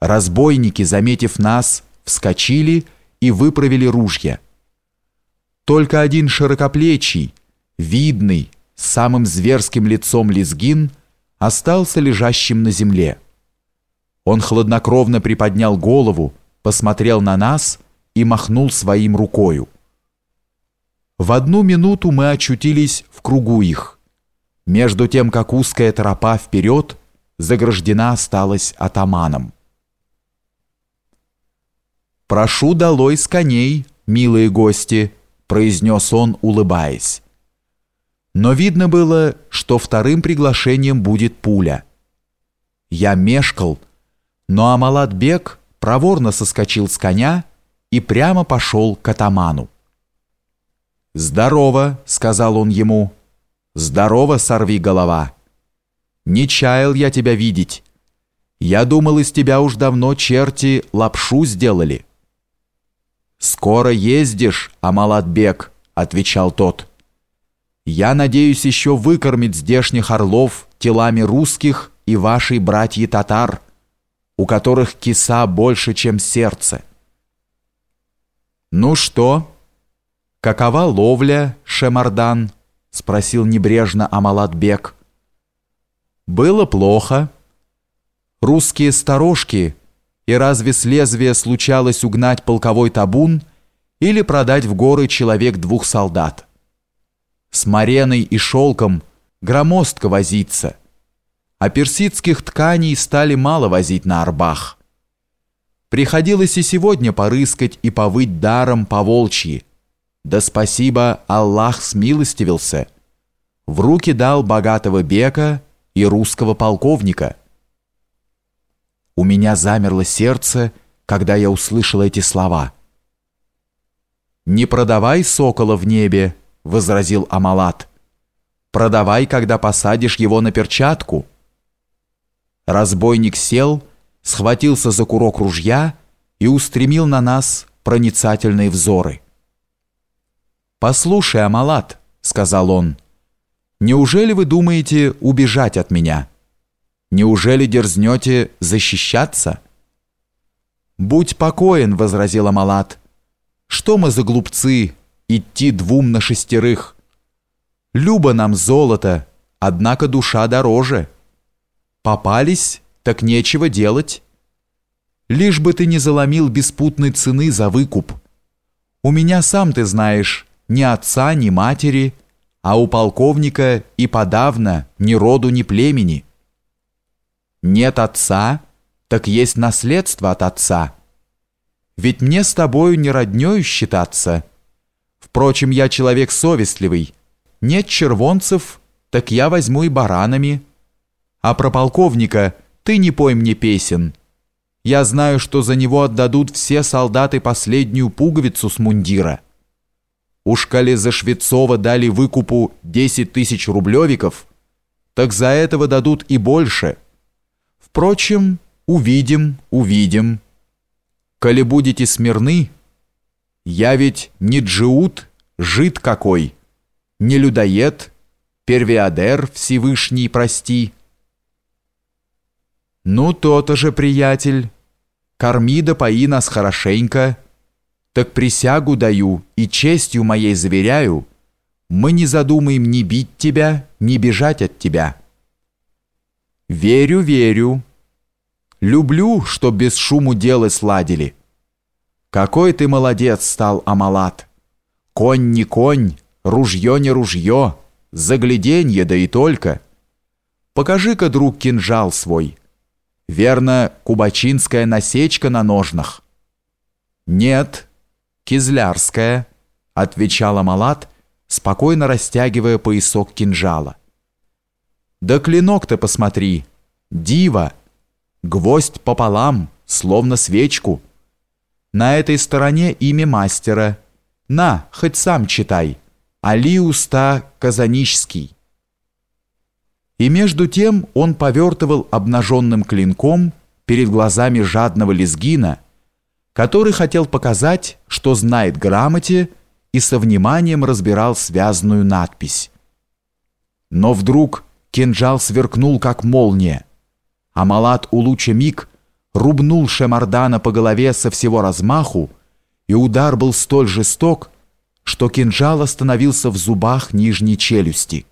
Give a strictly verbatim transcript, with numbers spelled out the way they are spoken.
Разбойники, заметив нас, вскочили и выправили ружья. Только один широкоплечий, видный, с самым зверским лицом лезгин остался лежащим на земле. Он хладнокровно приподнял голову, посмотрел на нас и махнул своим рукою. В одну минуту мы очутились в кругу их, между тем как узкая тропа вперед заграждена осталась атаманом. «Прошу долой с коней, милые гости», — произнес он, улыбаясь. Но видно было, что вторым приглашением будет пуля. Я мешкал, но Амалат-бек проворно соскочил с коня и прямо пошел к атаману. «Здорово», — сказал он ему. «Здорово, сорвиголова. Не чаял я тебя видеть. Я думал, из тебя уж давно черти лапшу сделали». «Скоро ездишь, Амалат-бек», — отвечал тот. «Я надеюсь еще выкормить здешних орлов телами русских и вашей братьи татар, у которых киса больше, чем сердце». «Ну что, какова ловля, Шемардан?» — спросил небрежно Амалат-бек. «Было плохо. Русские сторожки, и разве с лезвия случалось угнать полковой табун или продать в горы человек двух солдат? С мареной и шелком громоздко возиться, а персидских тканей стали мало возить на Арбах. Приходилось и сегодня порыскать и повыть даром по-волчьи. Да спасибо, Аллах смилостивился. В руки дал богатого бека и русского полковника». У меня замерло сердце, когда я услышал эти слова. «Не продавай сокола в небе», — возразил Амалат. «Продавай, когда посадишь его на перчатку». Разбойник сел, схватился за курок ружья и устремил на нас проницательные взоры. «Послушай, Амалат», — сказал он, — «неужели вы думаете убежать от меня? Неужели дерзнете защищаться?» «Будь покоен», — возразил Амалат. «Что мы за глупцы идти двум на шестерых? Любо нам золото, однако душа дороже. Попались, так нечего делать. Лишь бы ты не заломил беспутной цены за выкуп. У меня, сам ты знаешь, ни отца, ни матери, а у полковника и подавно ни роду, ни племени. Нет отца, так есть наследство от отца. Ведь мне с тобою не роднёю считаться. Впрочем, я человек совестливый. Нет червонцев, так я возьму и баранами. А про полковника ты не пой мне песен. Я знаю, что за него отдадут все солдаты последнюю пуговицу с мундира. Уж коли за Швецова дали выкупу десять тысяч рублевиков, так за этого дадут и больше. Впрочем, увидим, увидим. Коли будете смирны, я ведь не джиут, жид какой, не людоед, первиадер Всевышний прости». «Ну, то-то же, приятель, корми да пои нас хорошенько, так присягу даю и честью моей заверяю, мы не задумаем ни бить тебя, ни бежать от тебя». «Верю, верю. Люблю, что без шуму дело сладили. Какой ты молодец стал, Амалат. Конь не конь, ружье не ружье, загляденье, да и только. Покажи-ка, друг, кинжал свой. Верно, кубачинская насечка на ножнах». «Нет, кизлярская», — отвечал Амалат, спокойно растягивая поясок кинжала. «Да клинок-то посмотри, диво, гвоздь пополам, словно свечку. На этой стороне имя мастера. На, хоть сам читай. Али Уста Казанишский». И между тем он повертывал обнаженным клинком перед глазами жадного лезгина, который хотел показать, что знает грамоте, и со вниманием разбирал связанную надпись. Но вдруг кинжал сверкнул, как молния. Амалат улуча миг рубнул Шемардана по голове со всего размаху, и удар был столь жесток, что кинжал остановился в зубах нижней челюсти.